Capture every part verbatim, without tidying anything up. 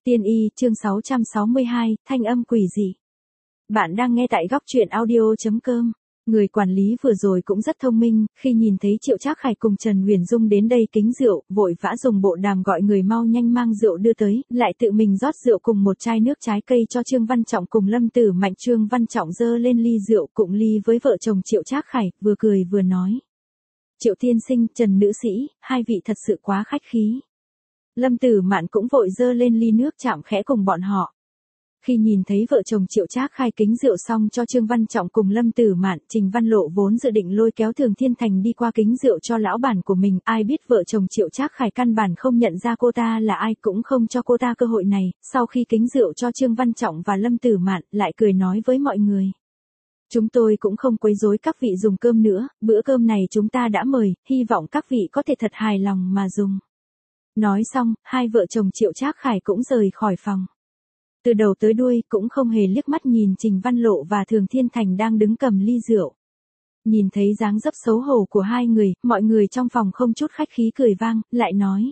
Tiên y, chương sáu trăm sáu mươi hai, thanh âm quỷ dị. Bạn đang nghe tại góc truyện audio.com. Người quản lý vừa rồi cũng rất thông minh, khi nhìn thấy Triệu Trác Khải cùng Trần Huyền Dung đến đây kính rượu, vội vã dùng bộ đàm gọi người mau nhanh mang rượu đưa tới, lại tự mình rót rượu cùng một chai nước trái cây cho Trương Văn Trọng cùng Lâm Tử Mạnh. Trương Văn Trọng giơ lên ly rượu cụng ly với vợ chồng Triệu Trác Khải, vừa cười vừa nói: Triệu tiên sinh, Trần nữ sĩ, hai vị thật sự quá khách khí. Lâm Tử Mạn cũng vội dơ lên ly nước chạm khẽ cùng bọn họ. Khi nhìn thấy vợ chồng Triệu Trác Khai kính rượu xong cho Trương Văn Trọng cùng Lâm Tử Mạn, Trình Văn Lộ vốn dự định lôi kéo Thường Thiên Thành đi qua kính rượu cho lão bản của mình, ai biết vợ chồng Triệu Trác Khai căn bản không nhận ra cô ta là ai, cũng không cho cô ta cơ hội này. Sau khi kính rượu cho Trương Văn Trọng và Lâm Tử Mạn, lại cười nói với mọi người: Chúng tôi cũng không quấy rối các vị dùng cơm nữa, bữa cơm này chúng ta đã mời, hy vọng các vị có thể thật hài lòng mà dùng. Nói xong, hai vợ chồng Triệu Trác Khải cũng rời khỏi phòng. Từ đầu tới đuôi cũng không hề liếc mắt nhìn Trình Văn Lộ và Thường Thiên Thành đang đứng cầm ly rượu. Nhìn thấy dáng dấp xấu hổ của hai người, mọi người trong phòng không chút khách khí cười vang, lại nói: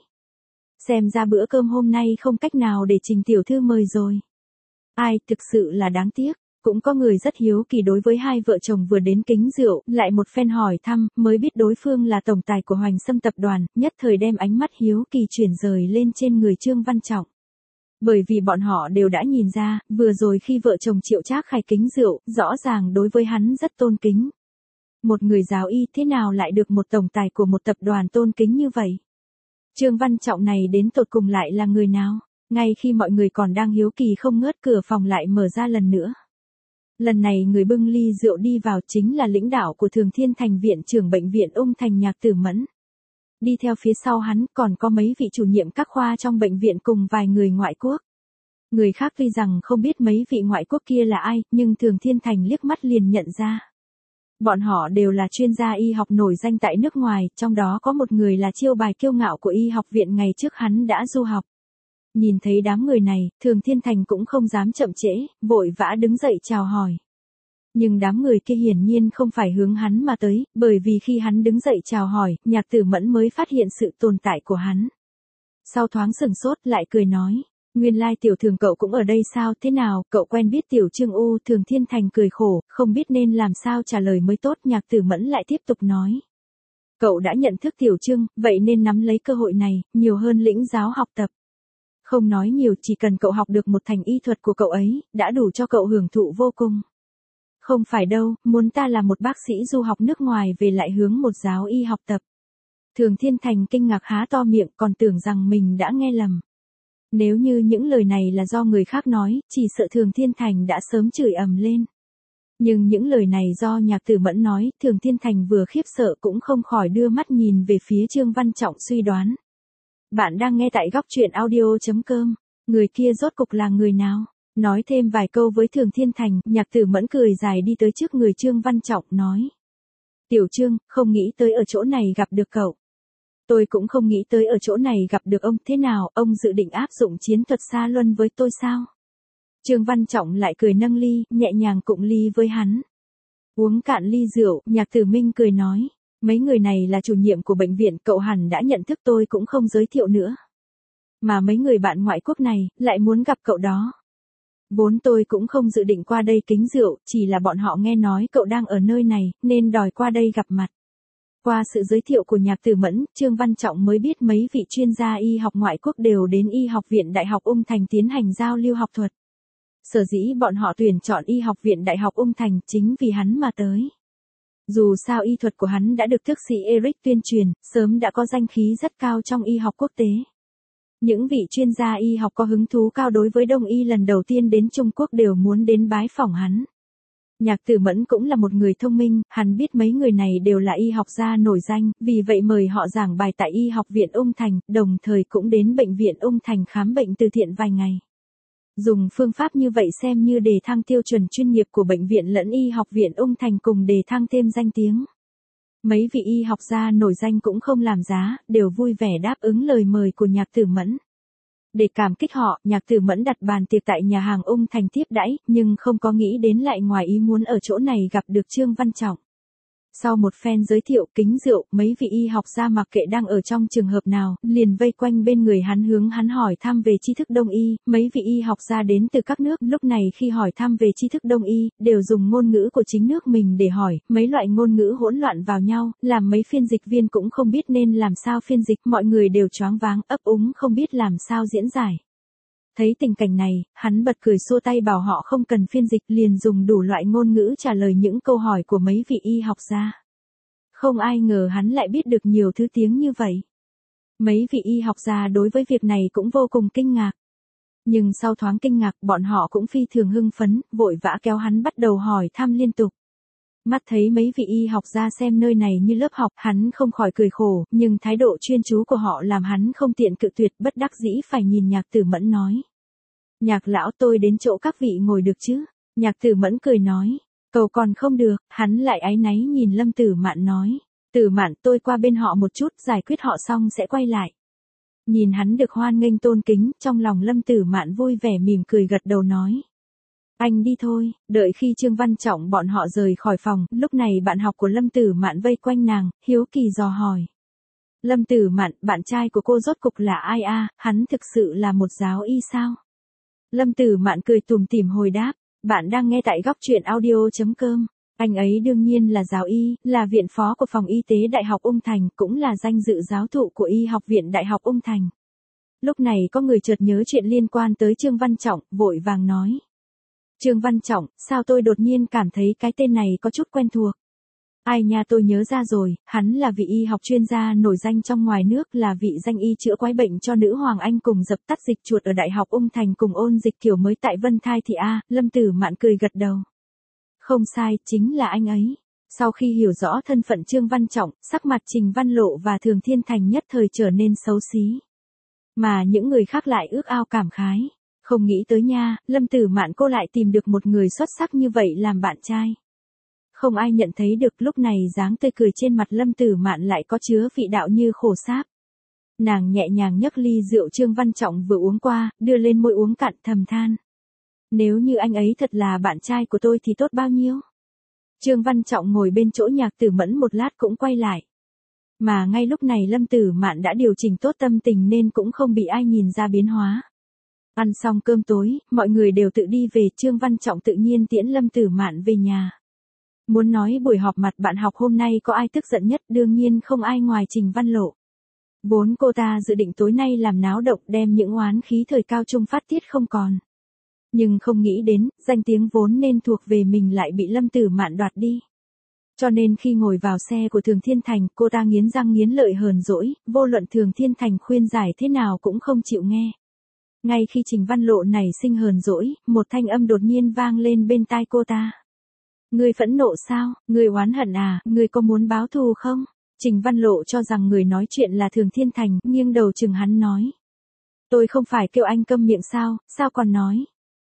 Xem ra bữa cơm hôm nay không cách nào để Trình tiểu thư mời rồi. Ai, thực sự là đáng tiếc. Cũng có người rất hiếu kỳ đối với hai vợ chồng vừa đến kính rượu, lại một phen hỏi thăm, mới biết đối phương là tổng tài của Hoành Sâm tập đoàn, nhất thời đem ánh mắt hiếu kỳ chuyển rời lên trên người Trương Văn Trọng. Bởi vì bọn họ đều đã nhìn ra, vừa rồi khi vợ chồng Triệu Trác Khai kính rượu, rõ ràng đối với hắn rất tôn kính. Một người giáo y thế nào lại được một tổng tài của một tập đoàn tôn kính như vậy? Trương Văn Trọng này đến tột cùng lại là người nào? Ngay khi mọi người còn đang hiếu kỳ không ngớt, cửa phòng lại mở ra lần nữa. Lần này người bưng ly rượu đi vào chính là lãnh đạo của Thường Thiên Thành, viện trưởng bệnh viện Ung Thành Nhạc Tử Mẫn. Đi theo phía sau hắn còn có mấy vị chủ nhiệm các khoa trong bệnh viện cùng vài người ngoại quốc. Người khác tuy rằng không biết mấy vị ngoại quốc kia là ai, nhưng Thường Thiên Thành liếc mắt liền nhận ra. Bọn họ đều là chuyên gia y học nổi danh tại nước ngoài, trong đó có một người là chiêu bài kiêu ngạo của y học viện ngày trước hắn đã du học. Nhìn thấy đám người này, Thường Thiên Thành cũng không dám chậm trễ, vội vã đứng dậy chào hỏi. Nhưng đám người kia hiển nhiên không phải hướng hắn mà tới, bởi vì khi hắn đứng dậy chào hỏi, Nhạc Tử Mẫn mới phát hiện sự tồn tại của hắn. Sau thoáng sừng sốt lại cười nói: Nguyên lai tiểu Thường cậu cũng ở đây sao, thế nào, cậu quen biết tiểu Trương U? Thường Thiên Thành cười khổ, không biết nên làm sao trả lời mới tốt. Nhạc Tử Mẫn lại tiếp tục nói: Cậu đã nhận thức tiểu Trương, vậy nên nắm lấy cơ hội này, nhiều hơn lĩnh giáo học tập. Không nói nhiều, chỉ cần cậu học được một thành y thuật của cậu ấy, đã đủ cho cậu hưởng thụ vô cùng. Không phải đâu, muốn ta là một bác sĩ du học nước ngoài về lại hướng một giáo y học tập. Thường Thiên Thành kinh ngạc há to miệng, còn tưởng rằng mình đã nghe lầm. Nếu như những lời này là do người khác nói, chỉ sợ Thường Thiên Thành đã sớm chửi ầm lên. Nhưng những lời này do Nhạc Tử Mẫn nói, Thường Thiên Thành vừa khiếp sợ cũng không khỏi đưa mắt nhìn về phía Trương Văn Trọng suy đoán. Bạn đang nghe tại góc truyện audio.com. Người kia rốt cục là người nào? Nói thêm vài câu với Thường Thiên Thành, Nhạc Tử Mẫn cười dài đi tới trước người Trương Văn Trọng nói: Tiểu Trương, không nghĩ tới ở chỗ này gặp được cậu. Tôi cũng không nghĩ tới ở chỗ này gặp được ông, thế nào, ông dự định áp dụng chiến thuật xa luân với tôi sao? Trương Văn Trọng lại cười nâng ly, nhẹ nhàng cụng ly với hắn. Uống cạn ly rượu, Nhạc Tử Minh cười nói: Mấy người này là chủ nhiệm của bệnh viện, cậu hẳn đã nhận thức, tôi cũng không giới thiệu nữa. Mà mấy người bạn ngoại quốc này, lại muốn gặp cậu đó. Vốn tôi cũng không dự định qua đây kính rượu, chỉ là bọn họ nghe nói cậu đang ở nơi này, nên đòi qua đây gặp mặt. Qua sự giới thiệu của Nhạc Tử Mẫn, Trương Văn Trọng mới biết mấy vị chuyên gia y học ngoại quốc đều đến y học viện Đại học Ung Thành tiến hành giao lưu học thuật. Sở dĩ bọn họ tuyển chọn y học viện Đại học Ung Thành chính vì hắn mà tới. Dù sao y thuật của hắn đã được thức sĩ Eric tuyên truyền, sớm đã có danh khí rất cao trong y học quốc tế. Những vị chuyên gia y học có hứng thú cao đối với Đông y lần đầu tiên đến Trung Quốc đều muốn đến bái phỏng hắn. Nhạc Tử Mẫn cũng là một người thông minh, hắn biết mấy người này đều là y học gia nổi danh, vì vậy mời họ giảng bài tại y học viện Ung Thành, đồng thời cũng đến bệnh viện Ung Thành khám bệnh từ thiện vài ngày. Dùng phương pháp như vậy xem như đề thăng tiêu chuẩn chuyên nghiệp của bệnh viện lẫn y học viện Ung Thành, cùng đề thăng thêm danh tiếng. Mấy vị y học gia nổi danh cũng không làm giá, đều vui vẻ đáp ứng lời mời của Nhạc Tử Mẫn. Để cảm kích họ, Nhạc Tử Mẫn đặt bàn tiệc tại nhà hàng Ung Thành tiếp đãi, nhưng không có nghĩ đến lại ngoài ý muốn ở chỗ này gặp được Trương Văn Trọng. Sau một phen giới thiệu kính rượu, mấy vị y học gia mặc kệ đang ở trong trường hợp nào, liền vây quanh bên người hắn hướng hắn hỏi thăm về tri thức Đông y, mấy vị y học gia đến từ các nước, lúc này khi hỏi thăm về tri thức Đông y, đều dùng ngôn ngữ của chính nước mình để hỏi, mấy loại ngôn ngữ hỗn loạn vào nhau, làm mấy phiên dịch viên cũng không biết nên làm sao phiên dịch, mọi người đều choáng váng, ấp úng không biết làm sao diễn giải. Thấy tình cảnh này, hắn bật cười xua tay bảo họ không cần phiên dịch, liền dùng đủ loại ngôn ngữ trả lời những câu hỏi của mấy vị y học gia. Không ai ngờ hắn lại biết được nhiều thứ tiếng như vậy. Mấy vị y học gia đối với việc này cũng vô cùng kinh ngạc. Nhưng sau thoáng kinh ngạc, bọn họ cũng phi thường hưng phấn, vội vã kéo hắn bắt đầu hỏi thăm liên tục. Mắt thấy mấy vị y học gia xem nơi này như lớp học, hắn không khỏi cười khổ, nhưng thái độ chuyên chú của họ làm hắn không tiện cự tuyệt, bất đắc dĩ phải nhìn Nhạc Tử Mẫn nói. Nhạc lão, tôi đến chỗ các vị ngồi được chứ? Nhạc Tử Mẫn cười nói. Cầu còn không được, hắn lại áy náy nhìn Lâm Tử Mạn nói. Tử Mạn, tôi qua bên họ một chút, giải quyết họ xong sẽ quay lại. Nhìn hắn được hoan nghênh tôn kính, trong lòng Lâm Tử Mạn vui vẻ mỉm cười gật đầu nói. Anh đi thôi. Đợi khi Trương Văn Trọng bọn họ rời khỏi phòng, lúc này bạn học của Lâm Tử Mạn vây quanh nàng, hiếu kỳ dò hỏi. Lâm Tử Mạn, bạn trai của cô rốt cục là ai a? Hắn thực sự là một giáo y sao? Lâm Tử Mạn cười tủm tỉm hồi đáp. Bạn đang nghe tại góc truyện audio chấm com. Anh ấy đương nhiên là giáo y, là viện phó của phòng y tế Đại học Ung Thành, cũng là danh dự giáo thụ của y học viện Đại học Ung Thành. Lúc này có người chợt nhớ chuyện liên quan tới Trương Văn Trọng, vội vàng nói. Trương Văn Trọng, sao tôi đột nhiên cảm thấy cái tên này có chút quen thuộc. Ai nha, tôi nhớ ra rồi, hắn là vị y học chuyên gia nổi danh trong ngoài nước, là vị danh y chữa quái bệnh cho nữ hoàng Anh cùng dập tắt dịch chuột ở Đại học Ung Thành cùng ôn dịch kiểu mới tại Vân Thai thị A. Lâm Tử Mạn cười gật đầu. Không sai, chính là anh ấy. Sau khi hiểu rõ thân phận Trương Văn Trọng, sắc mặt Trình Văn Lộ và Thường Thiên Thành nhất thời trở nên xấu xí. Mà những người khác lại ước ao cảm khái. Không nghĩ tới nha, Lâm Tử Mạn cô lại tìm được một người xuất sắc như vậy làm bạn trai. Không ai nhận thấy được lúc này dáng tươi cười trên mặt Lâm Tử Mạn lại có chứa vị đạo như khổ sáp. Nàng nhẹ nhàng nhấc ly rượu Trương Văn Trọng vừa uống qua, đưa lên môi uống cạn thầm than. Nếu như anh ấy thật là bạn trai của tôi thì tốt bao nhiêu. Trương Văn Trọng ngồi bên chỗ Nhạc Tử Mẫn một lát cũng quay lại. Mà ngay lúc này Lâm Tử Mạn đã điều chỉnh tốt tâm tình nên cũng không bị ai nhìn ra biến hóa. Ăn xong cơm tối, mọi người đều tự đi về, Trương Văn Trọng tự nhiên tiễn Lâm Tử Mạn về nhà. Muốn nói buổi họp mặt bạn học hôm nay có ai tức giận nhất, đương nhiên không ai ngoài Trình Văn Lộ. Vốn cô ta dự định tối nay làm náo động, đem những oán khí thời cao trung phát tiết không còn. Nhưng không nghĩ đến, danh tiếng vốn nên thuộc về mình lại bị Lâm Tử Mạn đoạt đi. Cho nên khi ngồi vào xe của Thường Thiên Thành, cô ta nghiến răng nghiến lợi hờn dỗi, vô luận Thường Thiên Thành khuyên giải thế nào cũng không chịu nghe. Ngay khi Trình Văn Lộ nảy sinh hờn dỗi, một thanh âm đột nhiên vang lên bên tai cô ta. Ngươi phẫn nộ sao, ngươi oán hận à, ngươi có muốn báo thù không? Trình Văn Lộ cho rằng người nói chuyện là Thường Thiên Thành, nghiêng đầu chừng hắn nói. Tôi không phải kêu anh câm miệng sao, sao còn nói?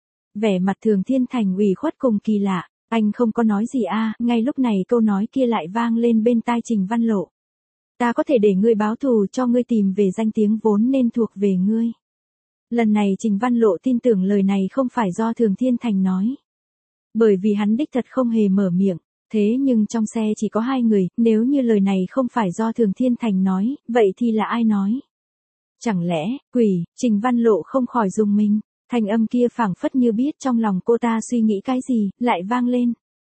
Vẻ mặt Thường Thiên Thành ủy khuất cùng kỳ lạ, anh không có nói gì à, ngay lúc này câu nói kia lại vang lên bên tai Trình Văn Lộ. Ta có thể để ngươi báo thù cho ngươi tìm về danh tiếng vốn nên thuộc về ngươi. Lần này Trình Văn Lộ tin tưởng lời này không phải do Thường Thiên Thành nói. Bởi vì hắn đích thật không hề mở miệng, thế nhưng trong xe chỉ có hai người, nếu như lời này không phải do Thường Thiên Thành nói, vậy thì là ai nói? Chẳng lẽ, quỷ, Trình Văn Lộ không khỏi rùng mình, thanh âm kia phảng phất như biết trong lòng cô ta suy nghĩ cái gì, lại vang lên.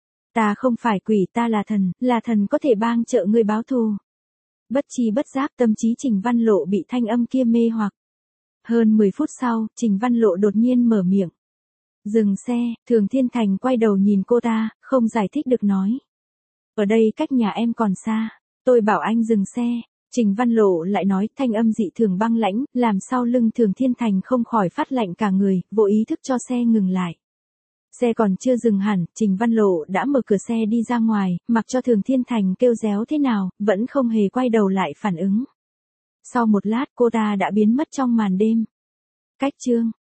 Ta không phải quỷ, ta là thần, là thần có thể bang trợ ngươi báo thù. Bất chi bất giác tâm trí Trình Văn Lộ bị thanh âm kia mê hoặc. Hơn mười phút sau, Trình Văn Lộ đột nhiên mở miệng. Dừng xe, Thường Thiên Thành quay đầu nhìn cô ta, không giải thích được nói. Ở đây cách nhà em còn xa, tôi bảo anh dừng xe. Trình Văn Lộ lại nói thanh âm dị thường băng lãnh, làm sau lưng Thường Thiên Thành không khỏi phát lạnh cả người, vô ý thức cho xe ngừng lại. Xe còn chưa dừng hẳn, Trình Văn Lộ đã mở cửa xe đi ra ngoài, mặc cho Thường Thiên Thành kêu réo thế nào, vẫn không hề quay đầu lại phản ứng. Sau một lát cô ta đã biến mất trong màn đêm. Cách chương